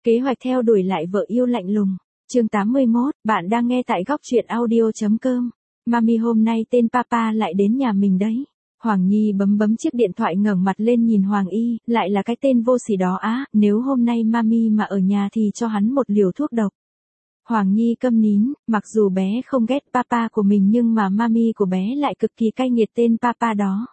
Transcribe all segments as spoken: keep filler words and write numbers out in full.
Kế hoạch theo đuổi lại vợ yêu lạnh lùng. Chương tám mươi mốt, bạn đang nghe tại góc truyện audio chấm com. Mami hôm nay tên Papa lại đến nhà mình đấy. Hoàng Nhi bấm bấm chiếc điện thoại ngẩng mặt lên nhìn Hoàng Y, lại là cái tên vô sỉ đó á, nếu hôm nay Mami mà ở nhà thì cho hắn một liều thuốc độc. Hoàng Nhi câm nín, mặc dù bé không ghét Papa của mình nhưng mà Mami của bé lại cực kỳ cay nghiệt tên Papa đó.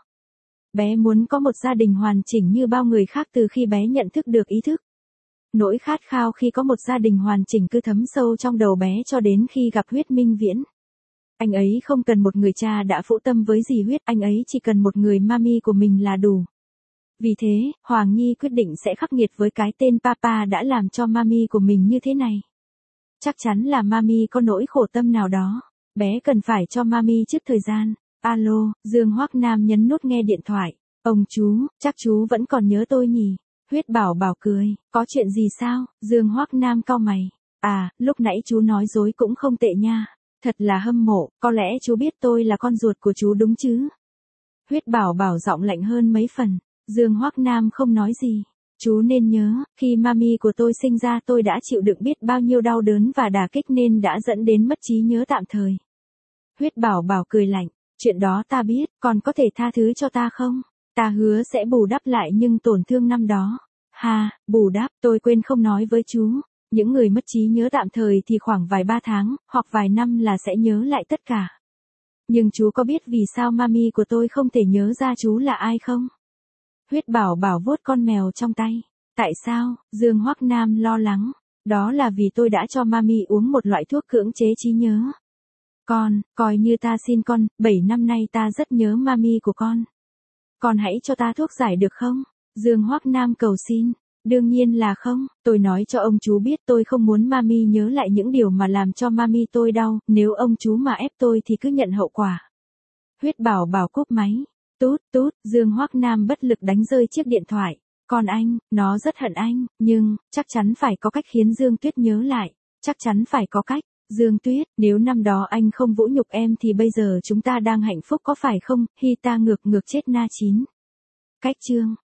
Bé muốn có một gia đình hoàn chỉnh như bao người khác từ khi bé nhận thức được ý thức. Nỗi khát khao khi có một gia đình hoàn chỉnh cứ thấm sâu trong đầu bé cho đến khi gặp Huyết Minh Viễn. Anh ấy không cần một người cha đã phũ tâm với dì Huyết, anh ấy chỉ cần một người Mami của mình là đủ. Vì thế, Hoàng Nhi quyết định sẽ khắc nghiệt với cái tên Papa đã làm cho Mami của mình như thế này. Chắc chắn là Mami có nỗi khổ tâm nào đó. Bé cần phải cho Mami trước thời gian. Alo, Dương Hoắc Nam nhấn nút nghe điện thoại. Ông chú, chắc chú vẫn còn nhớ tôi nhỉ? Huyết Bảo Bảo cười, có chuyện gì sao? Dương Hoắc Nam cau mày. À, lúc nãy chú nói dối cũng không tệ nha. Thật là hâm mộ, có lẽ chú biết tôi là con ruột của chú đúng chứ? Huyết Bảo Bảo giọng lạnh hơn mấy phần. Dương Hoắc Nam không nói gì. Chú nên nhớ, khi Mami của tôi sinh ra tôi đã chịu đựng biết bao nhiêu đau đớn và đả kích nên đã dẫn đến mất trí nhớ tạm thời. Huyết Bảo Bảo cười lạnh, chuyện đó ta biết, còn có thể tha thứ cho ta không? Ta hứa sẽ bù đắp lại nhưng tổn thương năm đó. Ha, bù đắp, tôi quên không nói với chú. Những người mất trí nhớ tạm thời thì khoảng vài ba tháng, hoặc vài năm là sẽ nhớ lại tất cả. Nhưng chú có biết vì sao Mami của tôi không thể nhớ ra chú là ai không? Huyết Bảo Bảo vuốt con mèo trong tay. Tại sao? Dương Hoắc Nam lo lắng. Đó là vì tôi đã cho Mami uống một loại thuốc cưỡng chế trí nhớ. Con, coi như ta xin con, bảy năm nay ta rất nhớ Mami của con. Con hãy cho ta thuốc giải được không? Dương Hoắc Nam cầu xin. Đương nhiên là không, tôi nói cho ông chú biết tôi không muốn Mami nhớ lại những điều mà làm cho Mami tôi đau, nếu ông chú mà ép tôi thì cứ nhận hậu quả. Huyết Bảo Bảo cúp máy. Tút tút, Dương Hoắc Nam bất lực đánh rơi chiếc điện thoại. Còn anh, nó rất hận anh, nhưng, chắc chắn phải có cách khiến Dương Tuyết nhớ lại. Chắc chắn phải có cách. Dương Tuyết, nếu năm đó anh không vũ nhục em thì bây giờ chúng ta đang hạnh phúc có phải không? Hi ta ngược ngược chết na chín. Cách chương.